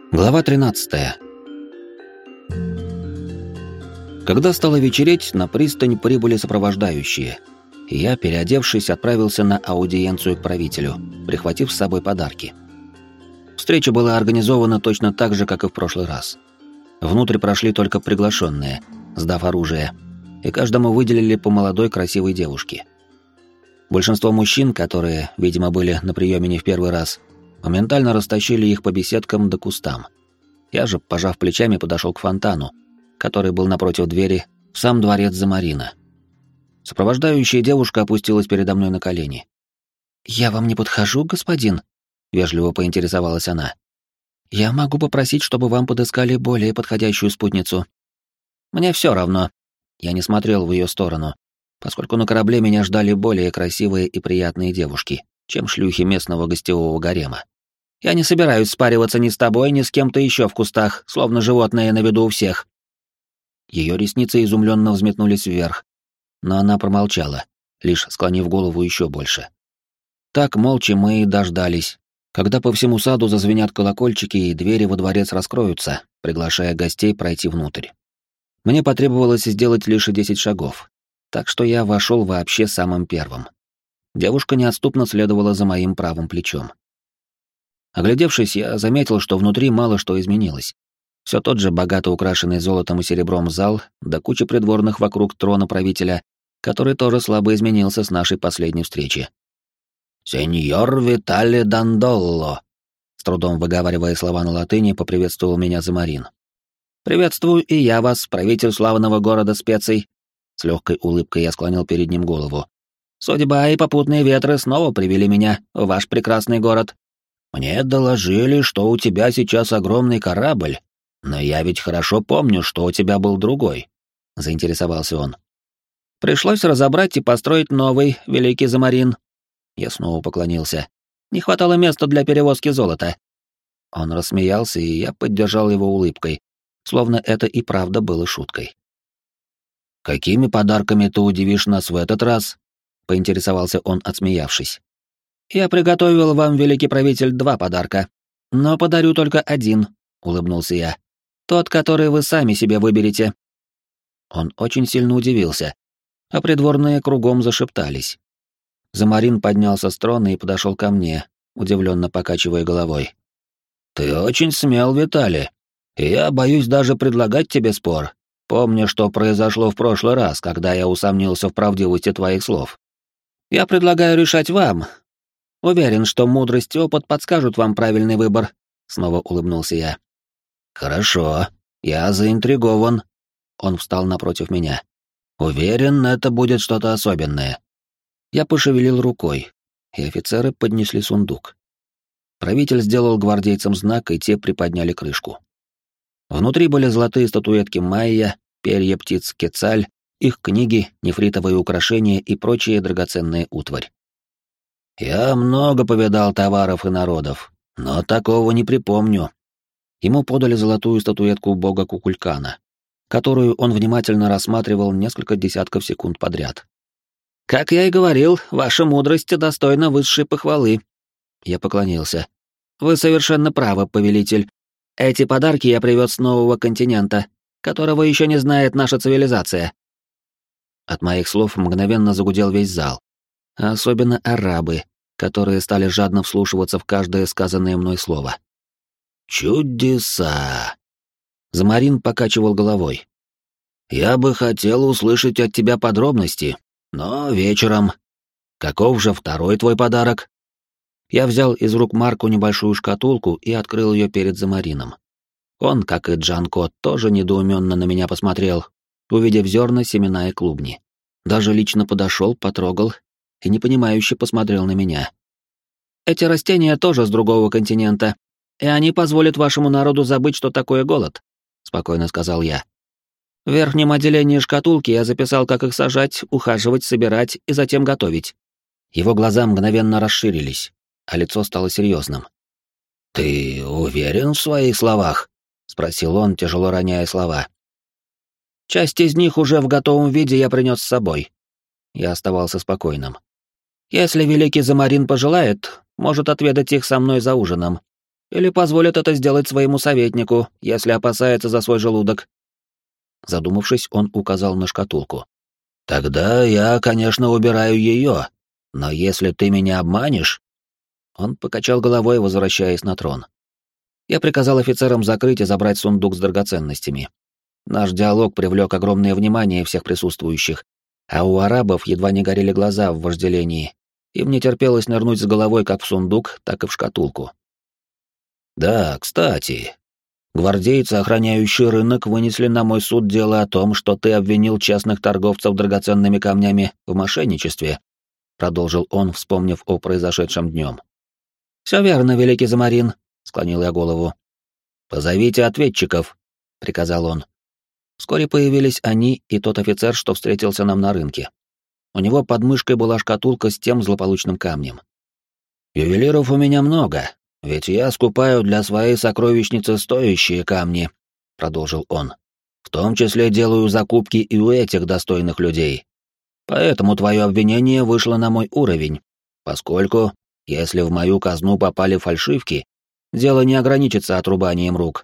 Глава 13. Когда стало вечереть, на пристань прибыли сопровождающие, и я, переодевшись, отправился на аудиенцию к правителю, прихватив с собой подарки. Встреча была организована точно так же, как и в прошлый раз. Внутрь прошли только приглашенные, сдав оружие, и каждому выделили по молодой красивой девушке. Большинство мужчин, которые, видимо, были на приеме не в первый раз, моментально растащили их по беседкам да кустам. Я же, пожав плечами, подошел к фонтану, который был напротив двери в сам дворец Замарина. Сопровождающая девушка опустилась передо мной на колени. «Я вам не подхожу, господин?» — вежливо поинтересовалась она. «Я могу попросить, чтобы вам подыскали более подходящую спутницу». «Мне все равно». Я не смотрел в ее сторону, поскольку на корабле меня ждали более красивые и приятные девушки, чем шлюхи местного гостевого гарема. Я не собираюсь спариваться ни с тобой, ни с кем-то еще в кустах, словно животное на виду у всех. Ее ресницы изумленно взметнулись вверх, но она промолчала, лишь склонив голову еще больше. Так молча мы и дождались, когда по всему саду зазвенят колокольчики и двери во дворец раскроются, приглашая гостей пройти внутрь. Мне потребовалось сделать лишь 10 шагов, так что я вошел вообще самым первым. Девушка неотступно следовала за моим правым плечом. Оглядевшись, я заметил, что внутри мало что изменилось. Все тот же богато украшенный золотом и серебром зал, да куча придворных вокруг трона правителя, который тоже слабо изменился с нашей последней встречи. «Сеньор Витале Дандолло», с трудом выговаривая слова на латыни, поприветствовал меня Замарин. «Приветствую и я вас, правитель славного города специй». С легкой улыбкой я склонил перед ним голову. «Судьба и попутные ветры снова привели меня в ваш прекрасный город. Мне доложили, что у тебя сейчас огромный корабль, но я ведь хорошо помню, что у тебя был другой», — заинтересовался он. «Пришлось разобрать и построить новый, великий Замарин». Я снова поклонился. «Не хватало места для перевозки золота». Он рассмеялся, и я поддержал его улыбкой, словно это и правда было шуткой. «Какими подарками ты удивишь нас в этот раз?» — поинтересовался он, отсмеявшись. «Я приготовил вам, великий правитель, 2 подарка, но подарю только один», — улыбнулся я. «Тот, который вы сами себе выберете». Он очень сильно удивился, а придворные кругом зашептались. Замарин поднялся с трона и подошел ко мне, удивленно покачивая головой. «Ты очень смел, Виталий, и я боюсь даже предлагать тебе спор. Помни, что произошло в прошлый раз, когда я усомнился в правдивости твоих слов. Я предлагаю решать вам. Уверен, что мудрость и опыт подскажут вам правильный выбор», — снова улыбнулся я. «Хорошо, я заинтригован». Он встал напротив меня. «Уверен, это будет что-то особенное». Я пошевелил рукой, и офицеры поднесли сундук. Правитель сделал гвардейцам знак, и те приподняли крышку. Внутри были золотые статуэтки майя, перья птиц кецаль, их книги, нефритовые украшения и прочие драгоценные утварь. «Я много повидал товаров и народов, но такого не припомню». Ему подали золотую статуэтку бога Кукулькана, которую он внимательно рассматривал несколько десятков секунд подряд. «Как я и говорил, ваша мудрость достойна высшей похвалы». Я поклонился. «Вы совершенно правы, повелитель. Эти подарки я привез с нового континента, которого еще не знает наша цивилизация». От моих слов мгновенно загудел весь зал, а особенно арабы, которые стали жадно вслушиваться в каждое сказанное мной слово. «Чудеса!» Замарин покачивал головой. «Я бы хотел услышать от тебя подробности, но вечером. Каков же второй твой подарок?» Я взял из рук Марку небольшую шкатулку и открыл ее перед Замарином. Он, как и Джанко, тоже недоуменно на меня посмотрел, увидев зерна, семена и клубни. Даже лично подошел, потрогал и непонимающе посмотрел на меня. «Эти растения тоже с другого континента, и они позволят вашему народу забыть, что такое голод», — спокойно сказал я. «В верхнем отделении шкатулки я записал, как их сажать, ухаживать, собирать и затем готовить». Его глаза мгновенно расширились, а лицо стало серьезным. «Ты уверен в своих словах?» — спросил он, тяжело роняя слова. «Часть из них уже в готовом виде я принес с собой». Я оставался спокойным. «Если великий Замарин пожелает, может отведать их со мной за ужином. Или позволит это сделать своему советнику, если опасается за свой желудок. Задумавшись, он указал на шкатулку. Тогда я, конечно, убираю ее, но если ты меня обманешь... Он покачал головой, возвращаясь на трон. Я приказал офицерам закрыть и забрать сундук с драгоценностями. Наш диалог привлек огромное внимание всех присутствующих, а у арабов едва не горели глаза в вожделении. Им не терпелось нырнуть с головой как в сундук, так и в шкатулку. Да, кстати, гвардейцы, охраняющие рынок, вынесли на мой суд дело о том, что ты обвинил частных торговцев драгоценными камнями в мошенничестве, продолжил он, вспомнив о произошедшем днем. Все верно, великий Замарин, склонил я голову. Позовите ответчиков, приказал он. Вскоре появились они и тот офицер, что встретился нам на рынке. У него под мышкой была шкатулка с тем злополучным камнем. «Ювелиров у меня много, ведь я скупаю для своей сокровищницы стоящие камни», — продолжил он. «В том числе делаю закупки и у этих достойных людей. Поэтому твое обвинение вышло на мой уровень, поскольку, если в мою казну попали фальшивки, дело не ограничится отрубанием рук».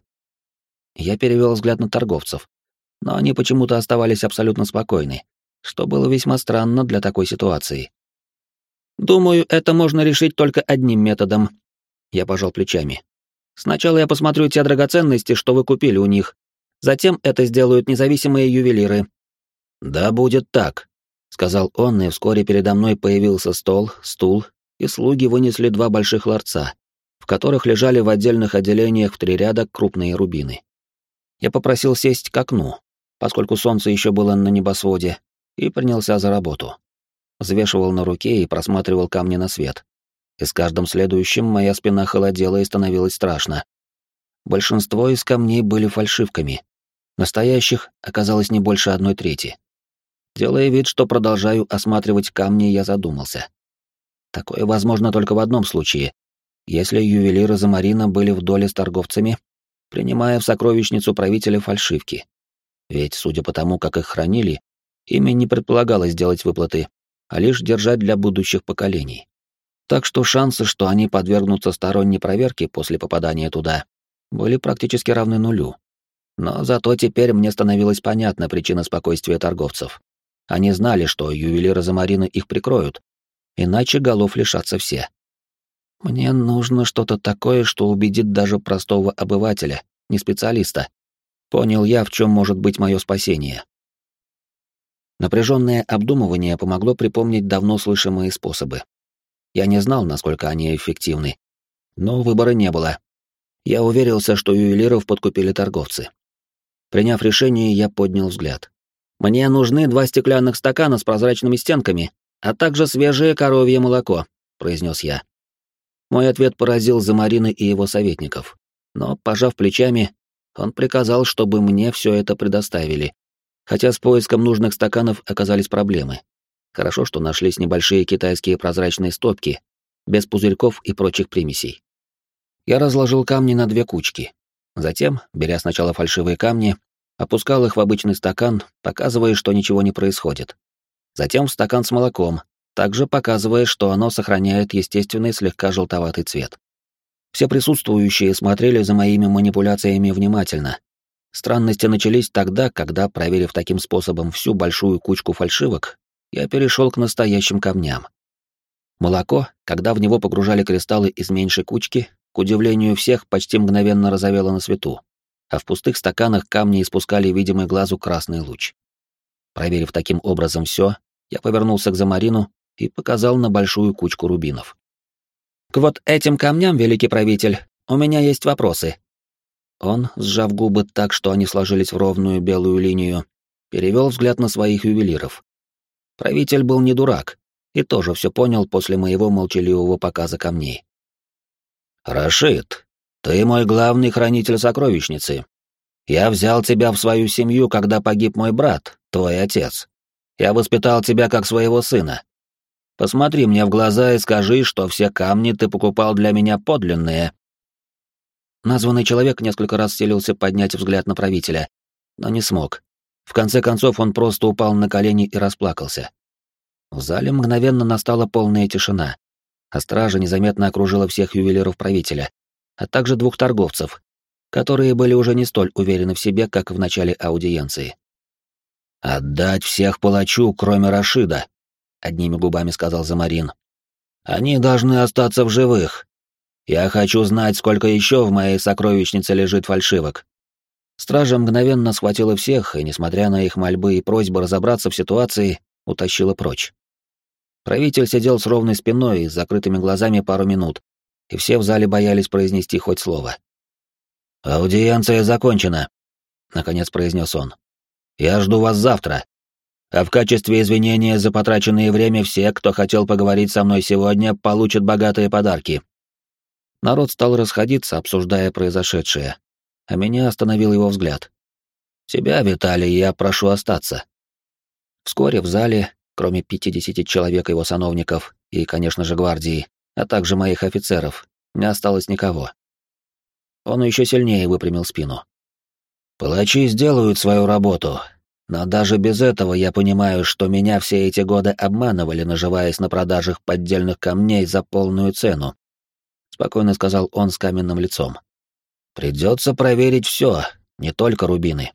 Я перевел взгляд на торговцев, но они почему-то оставались абсолютно спокойны, что было весьма странно для такой ситуации. «Думаю, это можно решить только одним методом». Я пожал плечами. «Сначала я посмотрю те драгоценности, что вы купили у них. Затем это сделают независимые ювелиры». «Да будет так», — сказал он, и вскоре передо мной появился стол, стул, и слуги вынесли 2 больших ларца, в которых лежали в отдельных отделениях в 3 ряда крупные рубины. Я попросил сесть к окну, поскольку солнце еще было на небосводе, и принялся за работу. Взвешивал на руке и просматривал камни на свет. И с каждым следующим моя спина холодела и становилось страшно. Большинство из камней были фальшивками. Настоящих оказалось не больше 1/3. Делая вид, что продолжаю осматривать камни, я задумался. Такое возможно только в одном случае. Если ювелиры Замарина были в доле с торговцами, принимая в сокровищницу правителя фальшивки. Ведь, судя по тому, как их хранили, ими не предполагалось делать выплаты, а лишь держать для будущих поколений. Так что шансы, что они подвергнутся сторонней проверке после попадания туда, были практически равны нулю. Но зато теперь мне становилась понятна причина спокойствия торговцев. Они знали, что ювелиры Замарина их прикроют, иначе голов лишатся все. Мне нужно что-то такое, что убедит даже простого обывателя, не специалиста. Понял я, в чем может быть мое спасение. Напряженное обдумывание помогло припомнить давно слышимые способы. Я не знал, насколько они эффективны, но выбора не было. Я уверился, что ювелиров подкупили торговцы. Приняв решение, я поднял взгляд. «Мне нужны 2 стеклянных стакана с прозрачными стенками, а также свежее коровье молоко», — произнес я. Мой ответ поразил Замарина и его советников, но, пожав плечами, он приказал, чтобы мне все это предоставили, хотя с поиском нужных стаканов оказались проблемы. Хорошо, что нашлись небольшие китайские прозрачные стопки, без пузырьков и прочих примесей. Я разложил камни на 2 кучки. Затем, беря сначала фальшивые камни, опускал их в обычный стакан, показывая, что ничего не происходит. Затем в стакан с молоком, также показывая, что оно сохраняет естественный слегка желтоватый цвет. Все присутствующие смотрели за моими манипуляциями внимательно. Странности начались тогда, когда, проверив таким способом всю большую кучку фальшивок, я перешел к настоящим камням. Молоко, когда в него погружали кристаллы из меньшей кучки, к удивлению всех, почти мгновенно розовело на свету, а в пустых стаканах камни испускали видимый глазу красный луч. Проверив таким образом все, я повернулся к Замарину и показал на большую кучку рубинов. «К вот этим камням, великий правитель, у меня есть вопросы». Он, сжав губы так, что они сложились в ровную белую линию, перевел взгляд на своих ювелиров. Правитель был не дурак и тоже все понял после моего молчаливого показа камней. «Рашид, ты мой главный хранитель сокровищницы. Я взял тебя в свою семью, когда погиб мой брат, твой отец. Я воспитал тебя как своего сына. Посмотри мне в глаза и скажи, что все камни ты покупал для меня подлинные». Названный человек несколько раз селился поднять взгляд на правителя, но не смог. В конце концов он просто упал на колени и расплакался. В зале мгновенно настала полная тишина, а стража незаметно окружила всех ювелиров правителя, а также 2 торговцев, которые были уже не столь уверены в себе, как в начале аудиенции. «Отдать всех палачу, кроме Рашида», — одними губами сказал Замарин. «Они должны остаться в живых. Я хочу знать, сколько еще в моей сокровищнице лежит фальшивок». Стража мгновенно схватила всех и, несмотря на их мольбы и просьбы разобраться в ситуации, утащила прочь. Правитель сидел с ровной спиной и с закрытыми глазами пару минут, и все в зале боялись произнести хоть слово. «Аудиенция закончена», — наконец произнес он. «Я жду вас завтра. А в качестве извинения за потраченное время все, кто хотел поговорить со мной сегодня, получат богатые подарки». Народ стал расходиться, обсуждая произошедшее, а меня остановил его взгляд. «Тебя, Виталий, я прошу остаться». Вскоре в зале, кроме 50 человек его сановников и, конечно же, гвардии, а также моих офицеров, не осталось никого. Он еще сильнее выпрямил спину. «Палачи сделают свою работу, но даже без этого я понимаю, что меня все эти годы обманывали, наживаясь на продажах поддельных камней за полную цену», — спокойно сказал он с каменным лицом. «Придется проверить все, не только рубины».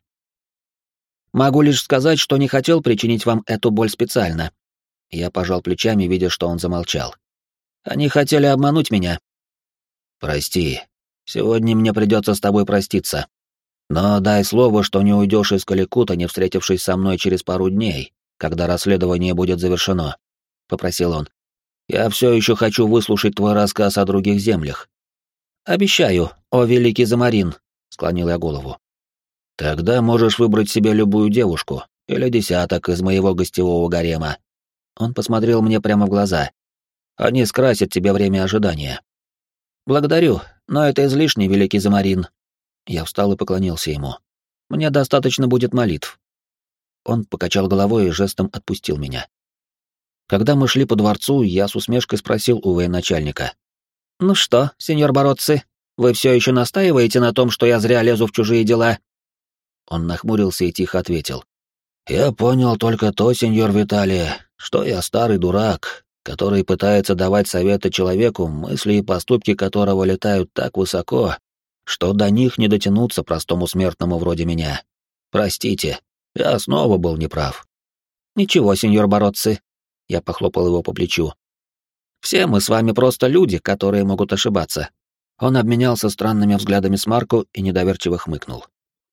«Могу лишь сказать, что не хотел причинить вам эту боль специально». Я пожал плечами, видя, что он замолчал. «Они хотели обмануть меня». «Прости, сегодня мне придется с тобой проститься. Но дай слово, что не уйдешь из Каликута, не встретившись со мной через пару дней, когда расследование будет завершено», — попросил он. «Я все еще хочу выслушать твой рассказ о других землях». «Обещаю, о великий Замарин», — склонил я голову. «Тогда можешь выбрать себе любую девушку или десяток из моего гостевого гарема». Он посмотрел мне прямо в глаза. «Они скрасят тебе время ожидания». «Благодарю, но это излишне, великий Замарин». Я встал и поклонился ему. «Мне достаточно будет молитв». Он покачал головой и жестом отпустил меня. Когда мы шли по дворцу, я с усмешкой спросил у военачальника. «Ну что, сеньор Бородцы, вы все еще настаиваете на том, что я зря лезу в чужие дела?» Он нахмурился и тихо ответил. «Я понял только то, сеньор Виталий, что я старый дурак, который пытается давать советы человеку, мысли и поступки которого летают так высоко, что до них не дотянуться простому смертному вроде меня. Простите, я снова был неправ». «Ничего, сеньор Бородцы», — я похлопал его по плечу. «Все мы с вами просто люди, которые могут ошибаться». Он обменялся странными взглядами с Марко и недоверчиво хмыкнул.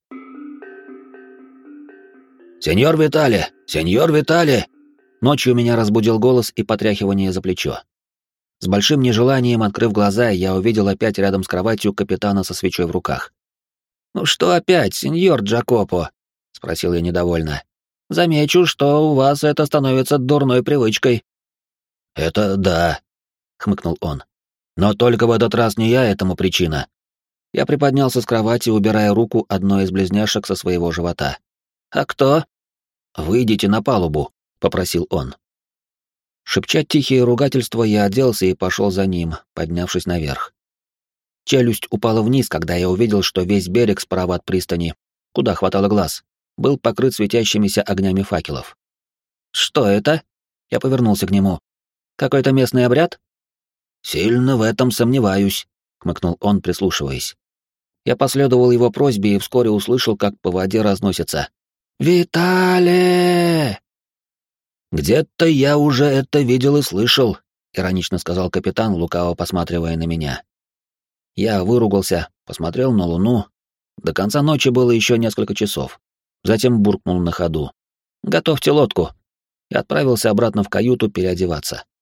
«Сеньор Виталий! Сеньор Виталий!» Ночью меня разбудил голос и потряхивание за плечо. С большим нежеланием, открыв глаза, я увидел опять рядом с кроватью капитана со свечой в руках. «Ну что опять, сеньор Джакопо?» — спросил я недовольно. «Замечу, что у вас это становится дурной привычкой». «Это да», — хмыкнул он. «Но только в этот раз не я этому причина». Я приподнялся с кровати, убирая руку одной из близняшек со своего живота. «А кто?» «Выйдите на палубу», — попросил он. Шепча тихие ругательства, я оделся и пошел за ним, поднявшись наверх. Челюсть упала вниз, когда я увидел, что весь берег справа от пристани, куда хватало глаз, был покрыт светящимися огнями факелов. «Что это?» — я повернулся к нему. «Какой-то местный обряд?» «Сильно в этом сомневаюсь», — хмыкнул он, прислушиваясь. Я последовал его просьбе и вскоре услышал, как по воде разносится: «Виталий!» «Где-то я уже это видел и слышал», — иронично сказал капитан, лукаво посматривая на меня. Я выругался, посмотрел на луну. До конца ночи было еще несколько часов. Затем буркнул на ходу: «Готовьте лодку», и отправился обратно в каюту переодеваться.